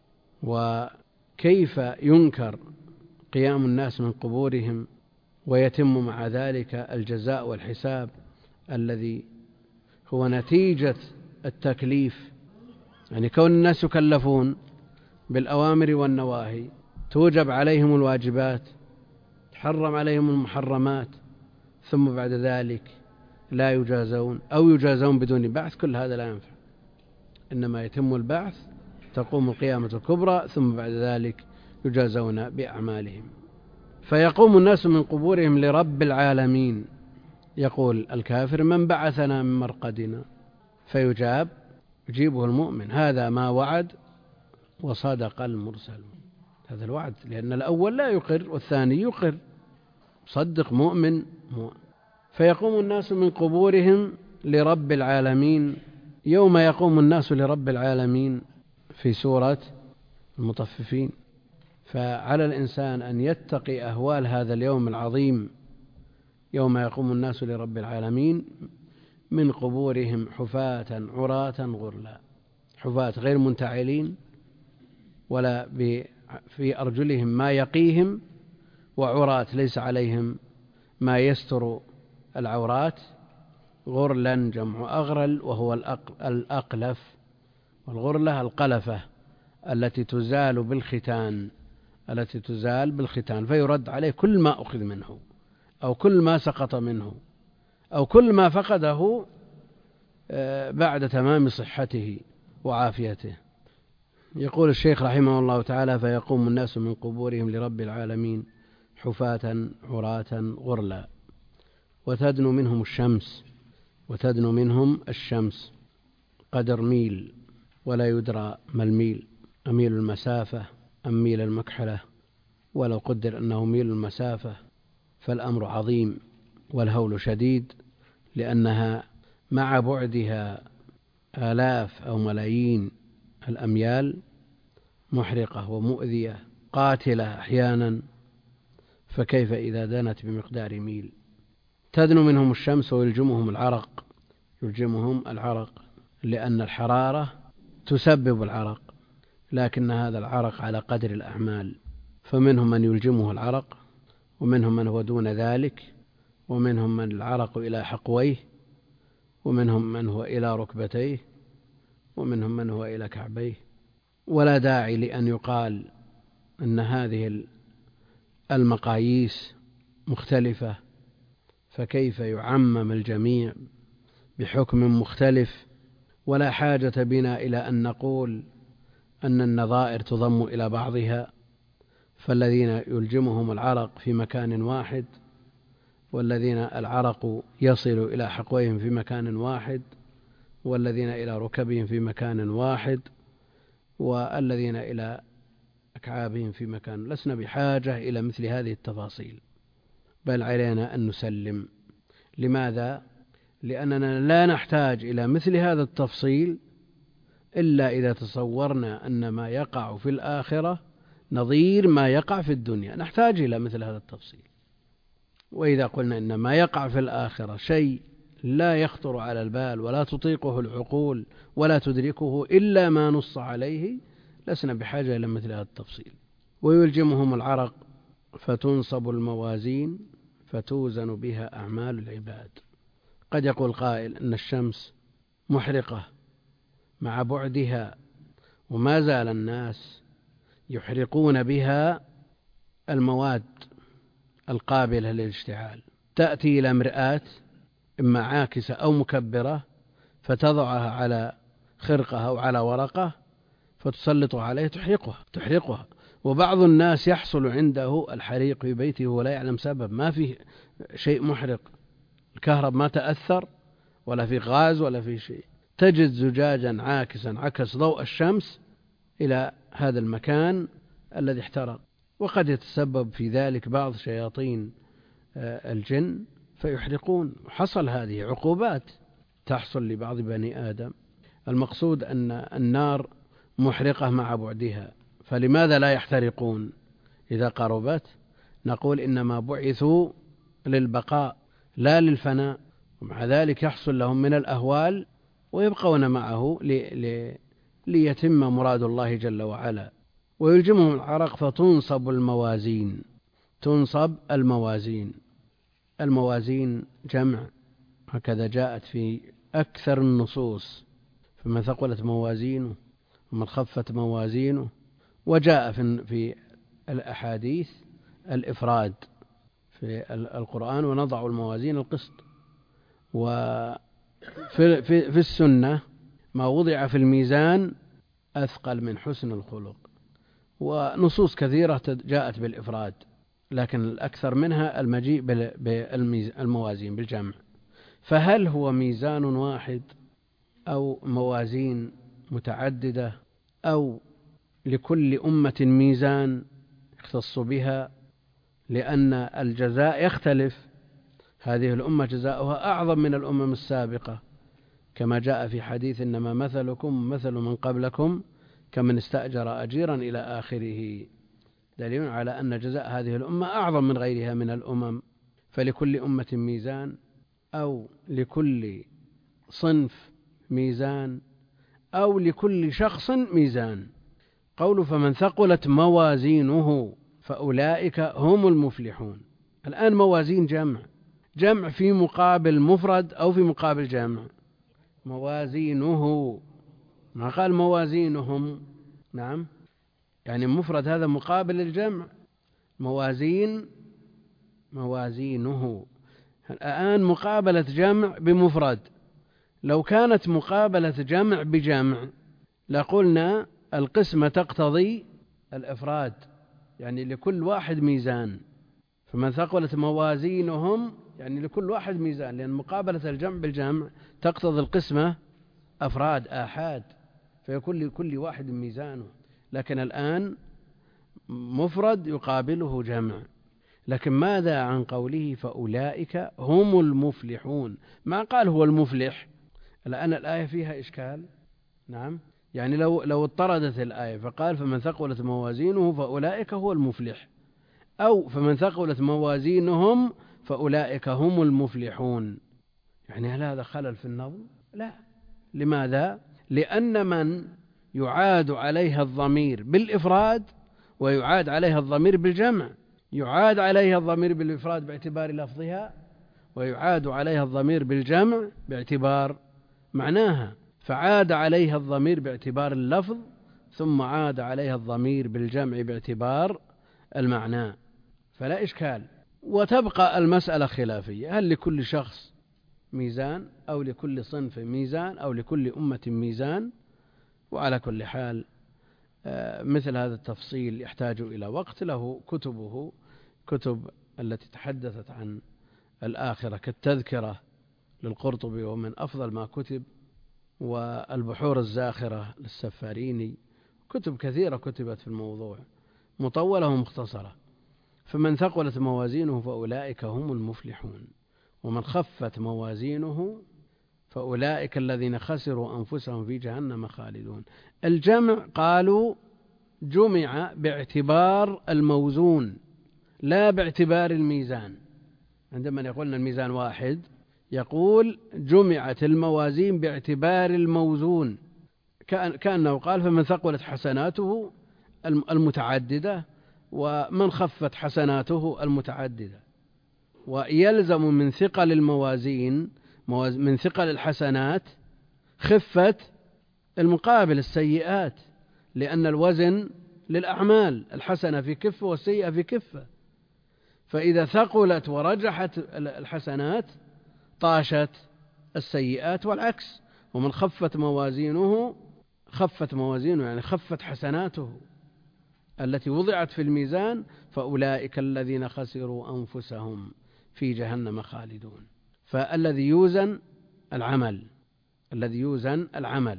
S2: وكيف ينكر قيام الناس من قبورهم ويتم مع ذلك الجزاء والحساب الذي هو نتيجة التكليف، يعني كون الناس يكلفون بالأوامر والنواهي، توجب عليهم الواجبات، تحرم عليهم المحرمات، ثم بعد ذلك لا يجازون أو يجازون بدون بعث، كل هذا لا ينفع. إنما يتم البعث، تقوم القيامة الكبرى، ثم بعد ذلك يجازون بأعمالهم. فيقوم الناس من قبورهم لرب العالمين، يقول الكافر من بعثنا من مرقدنا، فيجاب يجيبه المؤمن هذا ما وعد وصدق المرسل، هذا الوعد، لأن الأول لا يقر والثاني يقر، صدق مؤمن. فيقوم الناس من قبورهم لرب العالمين. يوم يقوم الناس لرب العالمين في سورة المطففين، فعلى الإنسان أن يتقي أهوال هذا اليوم العظيم، يوم يقوم الناس لرب العالمين من قبورهم حفاة عراة غرلا، حفاة غير منتعلين ولا في أرجلهم ما يقيهم، وعراة ليس عليهم ما يستر العورات، غرلا جمع أغرل وهو الأقلف، والغرلة القلفة التي تزال بالختان، التي تزال بالختان، فيرد عليه كل ما أخذ منه أو كل ما سقط منه أو كل ما فقده بعد تمام صحته وعافيته. يقول الشيخ رحمه الله تعالى فيقوم الناس من قبورهم لرب العالمين حفاة عراة غرلا. وتدنو منهم الشمس وتدنو منهم الشمس قدر ميل، ولا يدرى ما الميل، أميل المسافة أم ميل المكحلة. ولو قدر أنه ميل المسافة فالأمر عظيم والهول شديد، لأنها مع بعدها آلاف أو ملايين الأميال محرقة ومؤذية قاتلة أحيانا، فكيف إذا دنت بمقدار ميل؟ تدنو منهم الشمس ويلجمهم العرق، يلجمهم العرق لأن الحرارة تسبب العرق، لكن هذا العرق على قدر الأعمال، فمنهم من يلجمه العرق، ومنهم من هو دون ذلك، ومنهم من العرق إلى حقويه، ومنهم من هو إلى ركبتيه، ومنهم من هو إلى كعبيه. ولا داعي لأن يقال أن هذه المقاييس مختلفة، فكيف يعمم الجميع بحكم مختلف؟ ولا حاجة بنا إلى أن نقول أن النظائر تضم إلى بعضها، فالذين يلجمهم العرق في مكان واحد، والذين العرق يصل إلى حقويهم في مكان واحد، والذين إلى ركبهم في مكان واحد، والذين إلى أكعابهم في مكان. لسنا بحاجة إلى مثل هذه التفاصيل، بل علينا أن نسلم. لماذا؟ لأننا لا نحتاج إلى مثل هذا التفصيل إلا إذا تصورنا أن ما يقع في الآخرة نظير ما يقع في الدنيا، نحتاج إلى مثل هذا التفصيل. وإذا قلنا إن ما يقع في الآخرة شيء لا يخطر على البال ولا تطيقه العقول ولا تدركه إلا ما نص عليه، لسنا بحاجة إلى مثل هذا التفصيل. ويلجمهم العرق فتنصب الموازين فتوزن بها أعمال العباد. قد يقول قائل أن الشمس محرقة مع بعدها، وما زال الناس يحرقون بها المواد القابلة للاشتعال. تأتي إلى مرآة إما عاكسة أو مكبرة فتضعها على خرقة أو على ورقة فتسلطها عليه تحرقها تحرقها وبعض الناس يحصل عنده الحريق في بيته ولا يعلم سبب، ما في شيء محرق، الكهرب ما تأثر ولا في غاز ولا في شيء، تجد زجاجا عاكسا عكس ضوء الشمس إلى هذا المكان الذي احترق. وقد يتسبب في ذلك بعض شياطين الجن فيحرقون. حصل هذه عقوبات تحصل لبعض بني آدم. المقصود أن النار محرقة مع بعدها، فلماذا لا يحترقون إذا قربت؟ نقول إنما بعثوا للبقاء لا للفناء، ومع ذلك يحصل لهم من الأهوال ويبقون معه لي ليتم مراد الله جل وعلا. ويلجمهم العرق فتنصب الموازين. تنصب الموازين. الموازين جمع، هكذا جاءت في أكثر النصوص، فمن ثقلت موازينه ومن خفت موازينه. وجاء في الأحاديث الإفراد في القرآن ونضع الموازين القسط. وفي في السنة ما وضع في الميزان أثقل من حسن الخلق. ونصوص كثيرة جاءت بالإفراد، لكن الأكثر منها المجيء بالموازين بالجمع. فهل هو ميزان واحد أو موازين متعددة أو لكل أمة ميزان يختص بها؟ لأن الجزاء يختلف. هذه الأمة جزاؤها أعظم من الأمم السابقة، كما جاء في حديث إنما مثلكم مثل من قبلكم كمن استأجر أجيرا إلى آخره، دليل على أن جزاء هذه الأمة أعظم من غيرها من الأمم. فلكل أمة ميزان أو لكل صنف ميزان أو لكل شخص ميزان. قول فمن ثقلت موازينه فأولئك هم المفلحون. الآن موازين جمع، جمع في مقابل مفرد أو في مقابل جمع. موازينه، ما قال موازينهم. نعم، يعني مفرد هذا مقابل الجمع. موازين موازينه الآن مقابلة جمع بمفرد. لو كانت مقابلة جمع بجمع لقلنا القسمة تقتضي الإفراد، يعني لكل واحد ميزان. فمن ثقلت موازينهم يعني لكل واحد ميزان، لأن مقابلة الجمع بالجمع تقتضي القسمة أفراد آحاد، فيكون لكل واحد ميزانه. لكن الآن مفرد يقابله جمع. لكن ماذا عن قوله فأولئك هم المفلحون؟ ما قال هو المفلح. الآن الآية فيها إشكال. نعم، يعني لو لو اضطردت الآية فقال فمن ثقلت موازينه فأولئك هو المفلح، أو فمن ثقلت موازينهم فأولئك هم المفلحون، يعني هل هذا خلل في النظم؟ لا. لماذا؟ لأن من يعاد عليها الضمير بالإفراد ويعاد عليها الضمير بالجمع، يعاد عليها الضمير بالإفراد باعتبار لفظها، ويعاد عليها الضمير بالجمع باعتبار معناها. فعاد عليها الضمير باعتبار اللفظ، ثم عاد عليها الضمير بالجمع باعتبار المعنى، فلا إشكال. وتبقى المسألة خلافية، هل لكل شخص ميزان أو لكل صنف ميزان أو لكل أمة ميزان؟ وعلى كل حال مثل هذا التفصيل يحتاج إلى وقت، له كتبه، كتب التي تحدثت عن الآخرة كالتذكرة للقرطبي ومن أفضل ما كتب، والبحور الزاخرة للسفاريني، كتب كثيرة كتبت في الموضوع مطولة ومختصرة. فمن ثقلت موازينه فأولئك هم المفلحون، ومن خفت موازينه فأولئك الذين خسروا أنفسهم في جهنم خالدون. الجمع قالوا جمع باعتبار الموزون لا باعتبار الميزان. عندما يقولنا الميزان واحد يقول جمعت الموازين باعتبار الموزون، كأنه قال فمن ثقلت حسناته المتعددة ومن خفت حسناته المتعددة. ويلزم من ثقل الموازين من ثقل الحسنات خفة المقابل السيئات، لأن الوزن للأعمال، الحسنة في كفة والسيئة في كفة. فإذا ثقلت ورجحت الحسنات طاشت السيئات، والعكس. ومن خفت موازينه خفت موازينه يعني خفت حسناته التي وضعت في الميزان، فأولئك الذين خسروا أنفسهم في جهنم خالدون. فالذي يوزن العمل، الذي يوزن العمل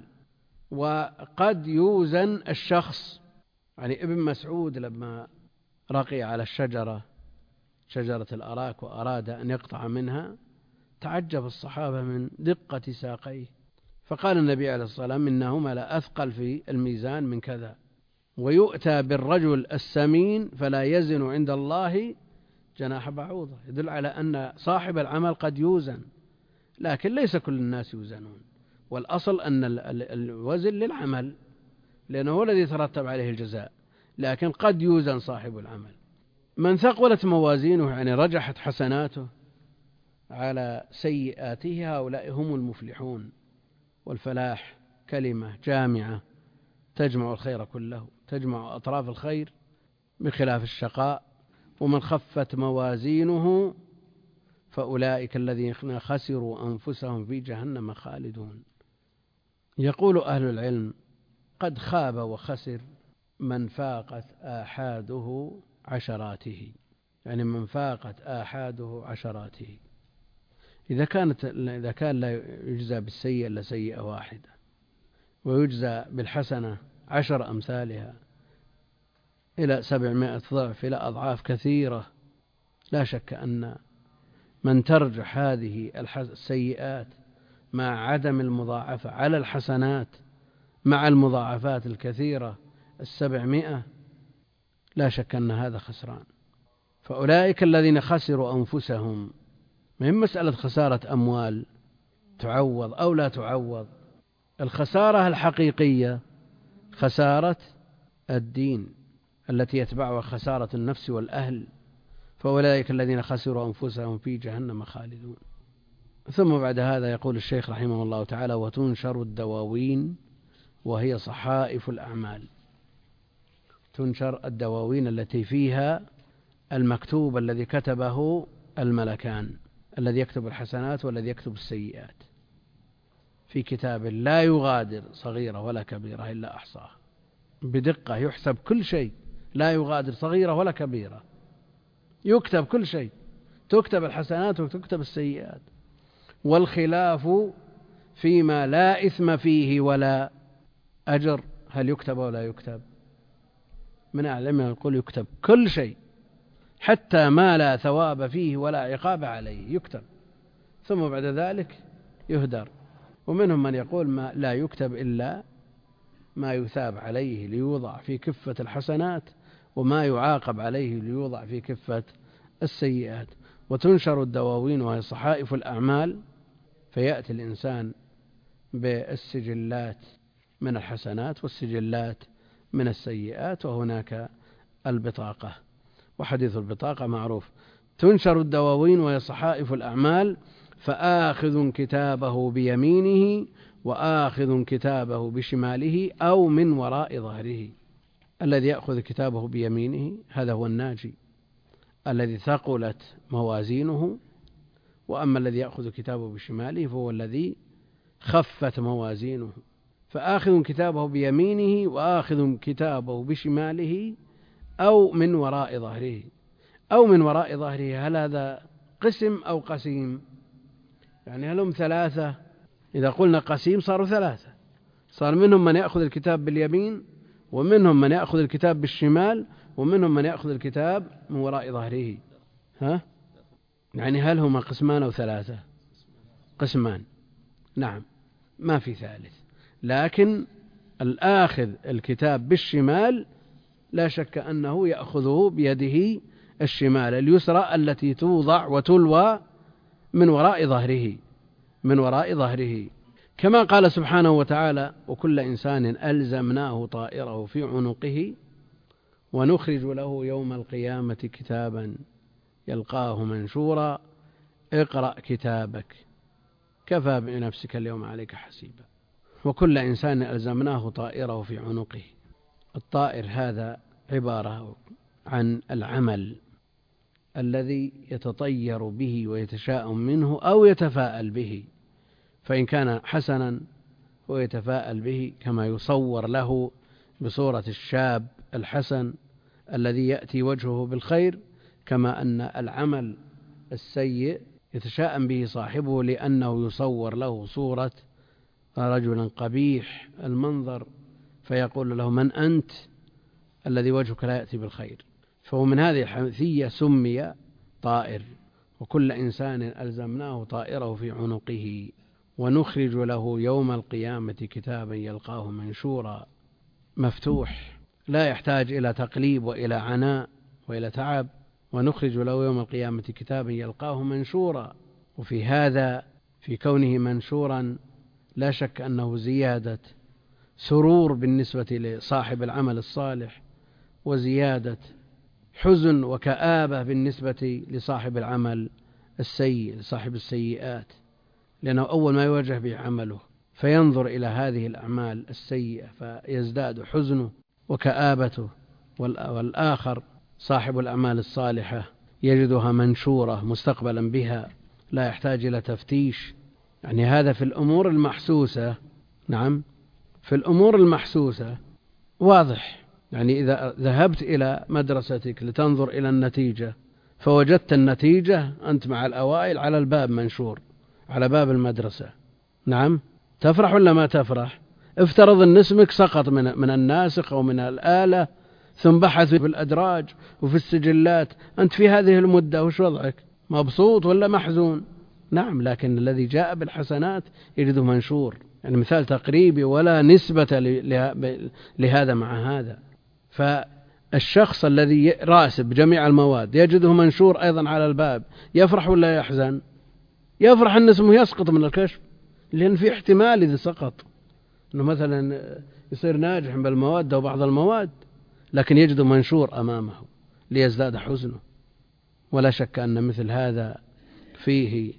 S2: وقد يوزن الشخص. يعني ابن مسعود لما رقي على الشجرة شجرة الأراك وأراد أن يقطع منها تعجب الصحابة من دقة ساقيه، فقال النبي عليه الصلاة والسلام إنهما لا أثقل في الميزان من كذا. ويؤتى بالرجل السمين فلا يزن عند الله جناح بعوضة، يدل على أن صاحب العمل قد يوزن، لكن ليس كل الناس يوزنون. والأصل أن الوزن للعمل لأنه هو الذي يترتب عليه الجزاء، لكن قد يوزن صاحب العمل. من ثقلت موازينه يعني رجحت حسناته على سيئاته هؤلاء هم المفلحون. والفلاح كلمة جامعة تجمع الخير كله، تجمع أطراف الخير بخلاف الشقاء. ومن خفت موازينه فأولئك الذين خسروا أنفسهم في جهنم خالدون. يقول أهل العلم قد خاب وخسر من فاقت آحاده عشراته، يعني من فاقت آحاده عشراته. إذا كانت إذا كان لا يجزى بالسيئة إلا سيئة واحدة ويجزى بالحسنة عشر أمثالها إلى سبعمائة ضعف إلى أضعاف كثيرة، لا شك أن من ترجح هذه السيئات مع عدم المضاعفة على الحسنات مع المضاعفات الكثيرة السبعمائة، لا شك أن هذا خسران. فأولئك الذين خسروا أنفسهم، من مسألة خسارة أموال تعوض أو لا تعوض، الخسارة الحقيقية خسارة الدين التي يتبعها خسارة النفس والأهل، فأولئك الذين خسروا أنفسهم في جهنم خالدون. ثم بعد هذا يقول الشيخ رحمه الله تعالى وتنشر الدواوين وهي صحائف الأعمال. تنشر الدواوين التي فيها المكتوب الذي كتبه الملكان، الذي يكتب الحسنات والذي يكتب السيئات، في كتاب لا يغادر صغيرة ولا كبيرة إلا أحصاها، بدقة يحسب كل شيء، لا يغادر صغيرة ولا كبيرة. يكتب كل شيء، تكتب الحسنات وتكتب السيئات. والخلاف فيما لا إثم فيه ولا أجر، هل يكتب ولا يكتب؟ من أعلمنا يقول يكتب كل شيء حتى ما لا ثواب فيه ولا عقاب عليه يكتب، ثم بعد ذلك يهدر. ومنهم من يقول ما لا يكتب إلا ما يثاب عليه ليوضع في كفة الحسنات، وما يعاقب عليه ليوضع في كفة السيئات. وتنشر الدواوين وهي صحائف الأعمال، فيأتي الإنسان بالسجلات من الحسنات والسجلات من السيئات، وهناك البطاقة. وحديث البطاقة معروف. تنشر الدواوين وهي صحائف الأعمال، فآخذ كتابه بيمينه وآخذ كتابه بشماله أو من وراء ظهره. الذي يأخذ كتابه بيمينه هذا هو الناجي الذي ثقلت موازينه، وأما الذي يأخذ كتابه بشماله فهو الذي خفت موازينه. فآخذ كتابه بيمينه وآخذ كتابه بشماله أو من وراء ظهره. أو من وراء ظهره، هل هذا قسم أو قسيم؟ يعني هل هم ثلاثة؟ إذا قلنا قسيم صاروا ثلاثة، صار منهم من يأخذ الكتاب باليمين، ومنهم من يأخذ الكتاب بالشمال، ومنهم من يأخذ الكتاب من وراء ظهره. ها؟ يعني هل هما قسمان أو ثلاثة؟ قسمان، نعم، ما في ثالث. لكن الآخذ الكتاب بالشمال لا شك أنه يأخذه بيده الشمال اليسرى التي توضع وتلوى من وراء ظهره، من وراء ظهره، كما قال سبحانه وتعالى: وكل إنسان ألزمناه طائره في عنقه ونخرج له يوم القيامة كتابا يلقاه منشورا اقرأ كتابك كفى بنفسك اليوم عليك حسيبا. وكل إنسان ألزمناه طائره في عنقه. الطائر هذا عبارة عن العمل الذي يتطير به ويتشاءم منه أو يتفاءل به، فإن كان حسنا هو يتفاءل به كما يصور له بصورة الشاب الحسن الذي يأتي وجهه بالخير، كما أن العمل السيء يتشاءم به صاحبه لأنه يصور له صورة رجل قبيح المنظر، فيقول له: من أنت الذي وجهك لا يأتي بالخير؟ فهو من هذه الحيثية سمي طائر. وكل إنسان ألزمناه طائره في عنقه ونخرج له يوم القيامة كتابا يلقاه منشورا، مفتوح لا يحتاج إلى تقليب وإلى عناء وإلى تعب. ونخرج له يوم القيامة كتابا يلقاه منشورا. وفي هذا، في كونه منشورا، لا شك أنه زيادة سرور بالنسبة لصاحب العمل الصالح، وزيادة حزن وكآبة بالنسبة لصاحب العمل السيء، لصاحب السيئات، لأنه أول ما يواجه به عمله فينظر إلى هذه الأعمال السيئة فيزداد حزنه وكآبته. والآخر صاحب الأعمال الصالحة يجدها منشورة مستقبلا بها، لا يحتاج إلى تفتيش. يعني هذا في الأمور المحسوسة. نعم، في الأمور المحسوسة واضح. يعني إذا ذهبت إلى مدرستك لتنظر إلى النتيجة فوجدت النتيجة أنت مع الأوائل على الباب منشور على باب المدرسة، نعم، تفرح ولا ما تفرح؟ افترض أن اسمك سقط من من الناسخ أو من الآلة، ثم بحثوا في الأدراج وفي السجلات، أنت في هذه المدة وش وضعك؟ مبسوط ولا محزون؟ نعم، لكن الذي جاء بالحسنات يجده منشور. يعني مثال تقريبي ولا نسبة لهذا مع هذا. فالشخص الذي راسب جميع المواد يجده منشور أيضا على الباب، يفرح ولا يحزن؟ يفرح أن اسمه يسقط من الكشف، لأن في احتمال إذا سقط أنه مثلا يصير ناجح بالمواد أو بعض المواد، لكن يجده منشور أمامه ليزداد حزنه. ولا شك أن مثل هذا فيه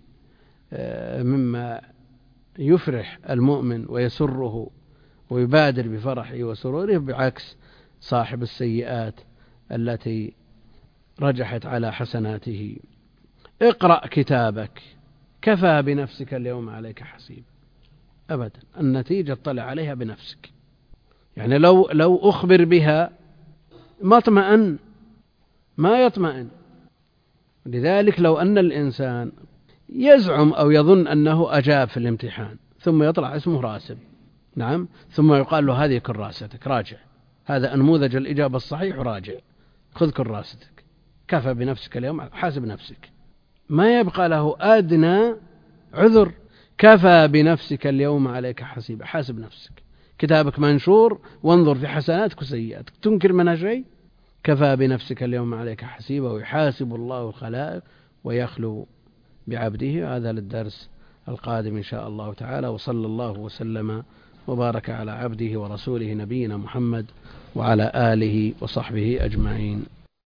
S2: مما يفرح المؤمن ويسره ويبادر بفرحه وسروره، بعكس صاحب السيئات التي رجحت على حسناته. اقرأ كتابك كفى بنفسك اليوم عليك حسيب. أبدا، النتيجة اطلع عليها بنفسك. يعني لو لو أخبر بها ما اطمئن، ما يطمئن. لذلك لو أن الإنسان يزعم أو يظن أنه أجاب في الامتحان ثم يطلع اسمه راسب، نعم، ثم يقال له هذه كراستك راجع، هذا نموذج الإجابة الصحيح راجع، خذ كراستك، كفى بنفسك اليوم، حاسب نفسك، ما يبقى له أدنى عذر. كفى بنفسك اليوم عليك حسيبا، حاسب نفسك، كتابك منشور وانظر في حسناتك وسيئاتك، تنكر منها شيء؟ كفى بنفسك اليوم عليك حسيبا، ويحاسب الله الخلائق ويخلو بعبده. هذا للدرس القادم إن شاء الله تعالى، وصلى الله وسلم وبارك على عبده ورسوله نبينا محمد وعلى آله وصحبه أجمعين.